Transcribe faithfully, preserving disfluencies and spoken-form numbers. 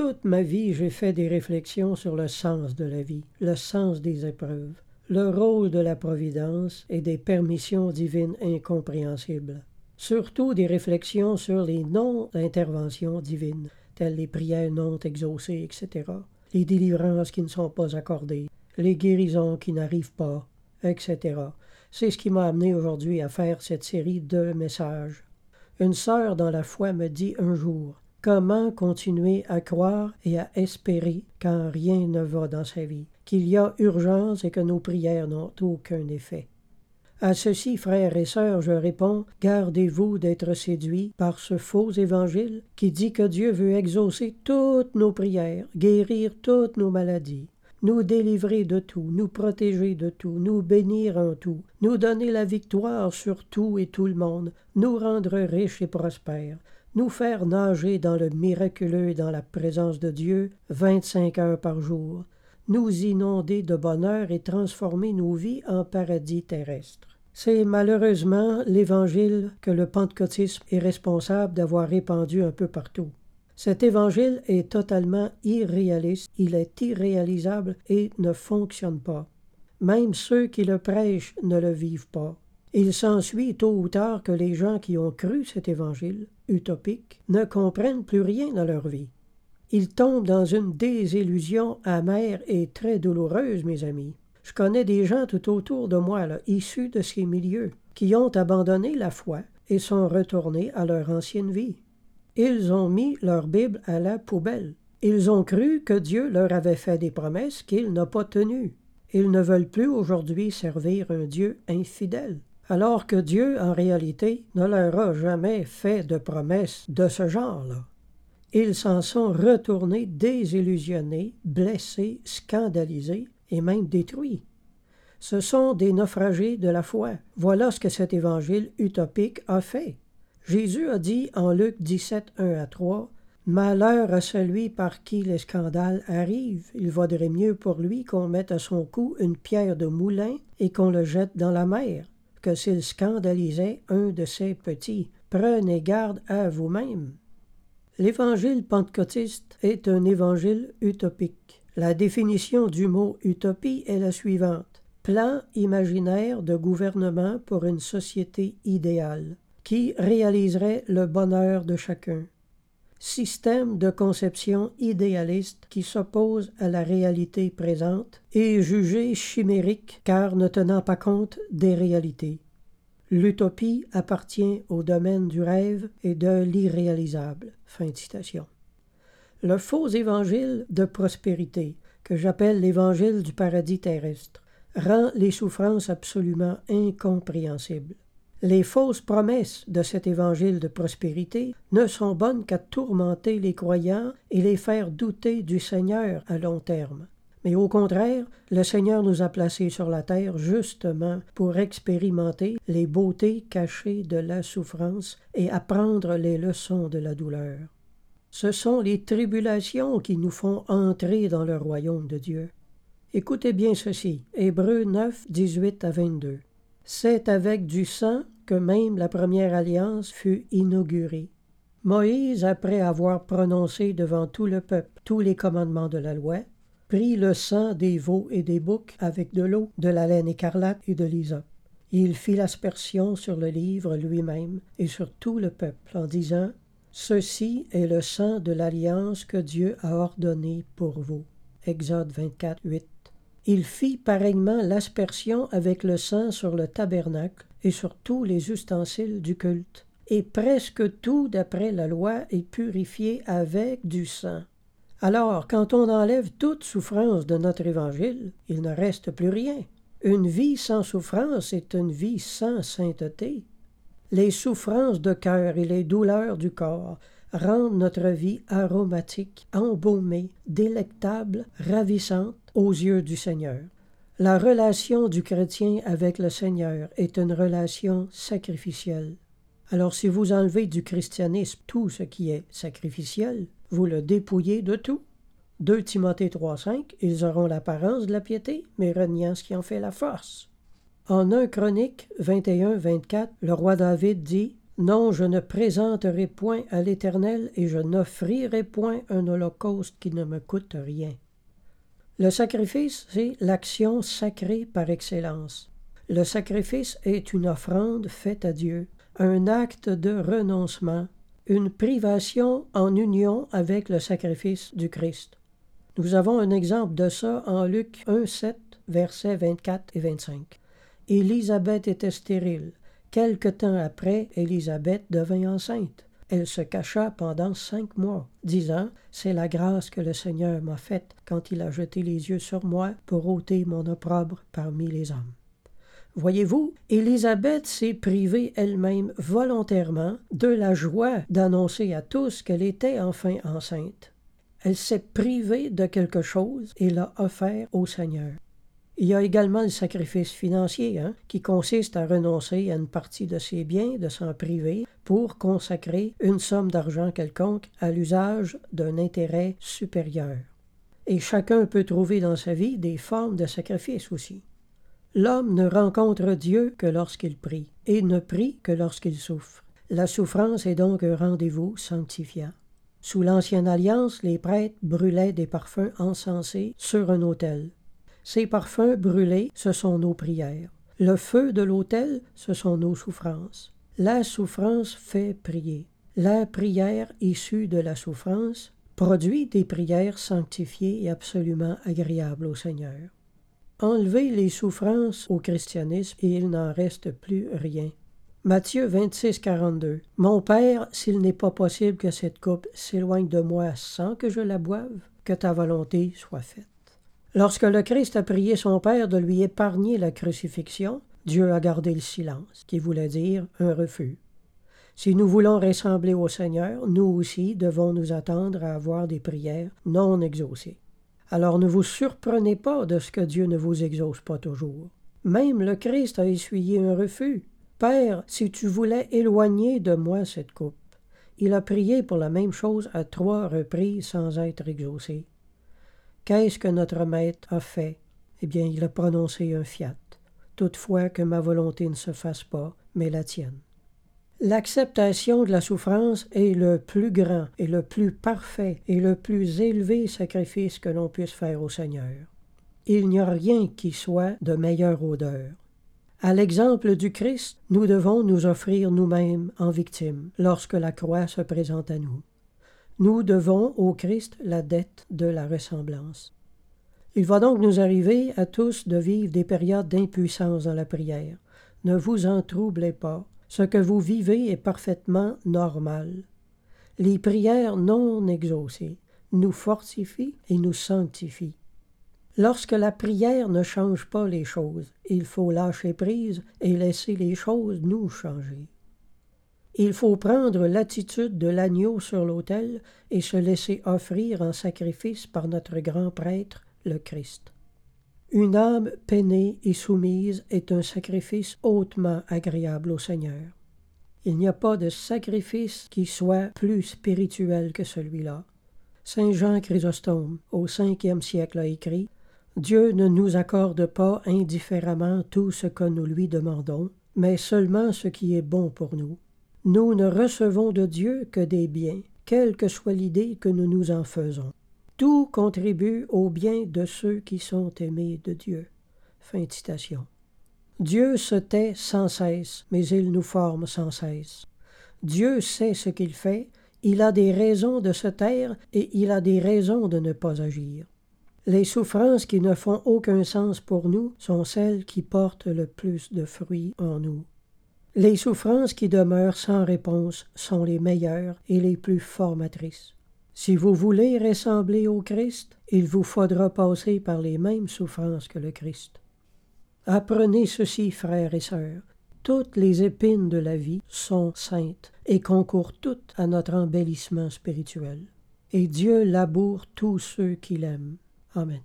toute ma vie, j'ai fait des réflexions sur le sens de la vie, le sens des épreuves, le rôle de la providence et des permissions divines incompréhensibles. Surtout des réflexions sur les non-interventions divines, telles les prières non exaucées, et cetera, les délivrances qui ne sont pas accordées, les guérisons qui n'arrivent pas, et cetera. C'est ce qui m'a amené aujourd'hui à faire cette série de messages. Une sœur dans la foi me dit un jour « Comment continuer à croire et à espérer quand rien ne va dans sa vie, qu'il y a urgence et que nos prières n'ont aucun effet ?» À ceci, frères et sœurs, je réponds, gardez-vous d'être séduits par ce faux évangile qui dit que Dieu veut exaucer toutes nos prières, guérir toutes nos maladies, nous délivrer de tout, nous protéger de tout, nous bénir en tout, nous donner la victoire sur tout et tout le monde, nous rendre riches et prospères, nous faire nager dans le miraculeux et dans la présence de Dieu vingt-cinq heures par jour, nous inonder de bonheur et transformer nos vies en paradis terrestre. C'est malheureusement l'Évangile que le pentecôtisme est responsable d'avoir répandu un peu partout. Cet Évangile est totalement irréaliste, il est irréalisable et ne fonctionne pas. Même ceux qui le prêchent ne le vivent pas. Il s'ensuit tôt ou tard que les gens qui ont cru cet Évangile utopique ne comprennent plus rien dans leur vie. Ils tombent dans une désillusion amère et très douloureuse, mes amis. Je connais des gens tout autour de moi, là, issus de ces milieux, qui ont abandonné la foi et sont retournés à leur ancienne vie. Ils ont mis leur Bible à la poubelle. Ils ont cru que Dieu leur avait fait des promesses qu'il n'a pas tenues. Ils ne veulent plus aujourd'hui servir un Dieu infidèle, alors que Dieu, en réalité, ne leur a jamais fait de promesses de ce genre-là. Ils s'en sont retournés désillusionnés, blessés, scandalisés et même détruits. Ce sont des naufragés de la foi. Voilà ce que cet évangile utopique a fait. Jésus a dit en Luc dix-sept, un à trois, « Malheur à celui par qui les scandales arrivent. Il vaudrait mieux pour lui qu'on mette à son cou une pierre de moulin et qu'on le jette dans la mer, que s'il scandalisait un de ses petits. Prenez garde à vous-même. » L'évangile pentecôtiste est un évangile utopique. La définition du mot utopie est la suivante. Plan imaginaire de gouvernement pour une société idéale qui réaliserait le bonheur de chacun. Système de conception idéaliste qui s'oppose à la réalité présente et jugé chimérique car ne tenant pas compte des réalités. L'utopie appartient au domaine du rêve et de l'irréalisable. Fin de citation. Le faux évangile de prospérité, que j'appelle l'évangile du paradis terrestre, rend les souffrances absolument incompréhensibles. Les fausses promesses de cet évangile de prospérité ne sont bonnes qu'à tourmenter les croyants et les faire douter du Seigneur à long terme. Mais au contraire, le Seigneur nous a placés sur la terre justement pour expérimenter les beautés cachées de la souffrance et apprendre les leçons de la douleur. Ce sont les tribulations qui nous font entrer dans le royaume de Dieu. Écoutez bien ceci, Hébreux neuf, dix-huit à vingt-deux. « C'est avec du sang que même la première alliance fut inaugurée. Moïse, après avoir prononcé devant tout le peuple tous les commandements de la loi, prit le sang des veaux et des boucs avec de l'eau, de la laine écarlate et de l'hysope. Il fit l'aspersion sur le livre lui-même et sur tout le peuple en disant « Ceci est le sang de l'alliance que Dieu a ordonné pour vous. » Exode vingt-quatre, huit. Il fit pareillement l'aspersion avec le sang sur le tabernacle et sur tous les ustensiles du culte. Et presque tout, d'après la loi, est purifié avec du sang. Alors, quand on enlève toute souffrance de notre évangile, il ne reste plus rien. Une vie sans souffrance est une vie sans sainteté. Les souffrances de cœur et les douleurs du corps rendent notre vie aromatique, embaumée, délectable, ravissante aux yeux du Seigneur. La relation du chrétien avec le Seigneur est une relation sacrificielle. Alors si vous enlevez du christianisme tout ce qui est sacrificiel, vous le dépouillez de tout. deux Timothée trois, cinq, ils auront l'apparence de la piété, mais reniant ce qui en fait la force. En un Chronique vingt et un, vingt-quatre, le roi David dit « Non, je ne présenterai point à l'Éternel et je n'offrirai point un holocauste qui ne me coûte rien. Le sacrifice, c'est l'action sacrée par excellence. Le sacrifice est une offrande faite à Dieu, un acte de renoncement, une privation en union avec le sacrifice du Christ. Nous avons un exemple de ça en Luc un, sept, versets vingt-quatre et vingt-cinq. Élisabeth était stérile. Quelque temps après, Élisabeth devint enceinte. Elle se cacha pendant cinq mois, disant « C'est la grâce que le Seigneur m'a faite quand il a jeté les yeux sur moi pour ôter mon opprobre parmi les hommes. » Voyez-vous, Élisabeth s'est privée elle-même volontairement de la joie d'annoncer à tous qu'elle était enfin enceinte. Elle s'est privée de quelque chose et l'a offert au Seigneur. Il y a également le sacrifice financier, hein, qui consiste à renoncer à une partie de ses biens, de s'en priver, pour consacrer une somme d'argent quelconque à l'usage d'un intérêt supérieur. Et chacun peut trouver dans sa vie des formes de sacrifice aussi. L'homme ne rencontre Dieu que lorsqu'il prie, et ne prie que lorsqu'il souffre. La souffrance est donc un rendez-vous sanctifiant. Sous l'Ancienne Alliance, les prêtres brûlaient des parfums encensés sur un autel. Ces parfums brûlés, ce sont nos prières. Le feu de l'autel, ce sont nos souffrances. La souffrance fait prier. La prière issue de la souffrance produit des prières sanctifiées et absolument agréables au Seigneur. Enlevez les souffrances au christianisme et il n'en reste plus rien. Matthieu vingt-six, quarante-deux. « Mon Père, s'il n'est pas possible que cette coupe s'éloigne de moi sans que je la boive, que ta volonté soit faite. » Lorsque le Christ a prié son Père de lui épargner la crucifixion, Dieu a gardé le silence, qui voulait dire un refus. Si nous voulons ressembler au Seigneur, nous aussi devons nous attendre à avoir des prières non exaucées. Alors ne vous surprenez pas de ce que Dieu ne vous exauce pas toujours. Même le Christ a essuyé un refus. « Père, si tu voulais éloigner de moi cette coupe. » Il a prié pour la même chose à trois reprises sans être exaucé. Qu'est-ce que notre Maître a fait? Eh bien, il a prononcé un fiat. Toutefois que ma volonté ne se fasse pas, mais la tienne. L'acceptation de la souffrance est le plus grand et le plus parfait et le plus élevé sacrifice que l'on puisse faire au Seigneur. Il n'y a rien qui soit de meilleure odeur. À l'exemple du Christ, nous devons nous offrir nous-mêmes en victime lorsque la croix se présente à nous. Nous devons au Christ la dette de la ressemblance. Il va donc nous arriver à tous de vivre des périodes d'impuissance dans la prière. Ne vous en troublez pas. Ce que vous vivez est parfaitement normal. Les prières non exaucées nous fortifient et nous sanctifient. Lorsque la prière ne change pas les choses, il faut lâcher prise et laisser les choses nous changer. Il faut prendre l'attitude de l'agneau sur l'autel et se laisser offrir en sacrifice par notre grand prêtre, le Christ. Une âme peinée et soumise est un sacrifice hautement agréable au Seigneur. Il n'y a pas de sacrifice qui soit plus spirituel que celui-là. Saint Jean Chrysostome, au cinquième siècle, a écrit « Dieu ne nous accorde pas indifféremment tout ce que nous lui demandons, mais seulement ce qui est bon pour nous. Nous ne recevons de Dieu que des biens, quelle que soit l'idée que nous nous en faisons. Tout contribue au bien de ceux qui sont aimés de Dieu. » Fin de citation. Dieu se tait sans cesse, mais il nous forme sans cesse. Dieu sait ce qu'il fait, il a des raisons de se taire et il a des raisons de ne pas agir. Les souffrances qui ne font aucun sens pour nous sont celles qui portent le plus de fruits en nous. Les souffrances qui demeurent sans réponse sont les meilleures et les plus formatrices. Si vous voulez ressembler au Christ, il vous faudra passer par les mêmes souffrances que le Christ. Apprenez ceci, frères et sœurs, toutes les épines de la vie sont saintes et concourent toutes à notre embellissement spirituel. Et Dieu laboure tous ceux qui l'aiment. Amen.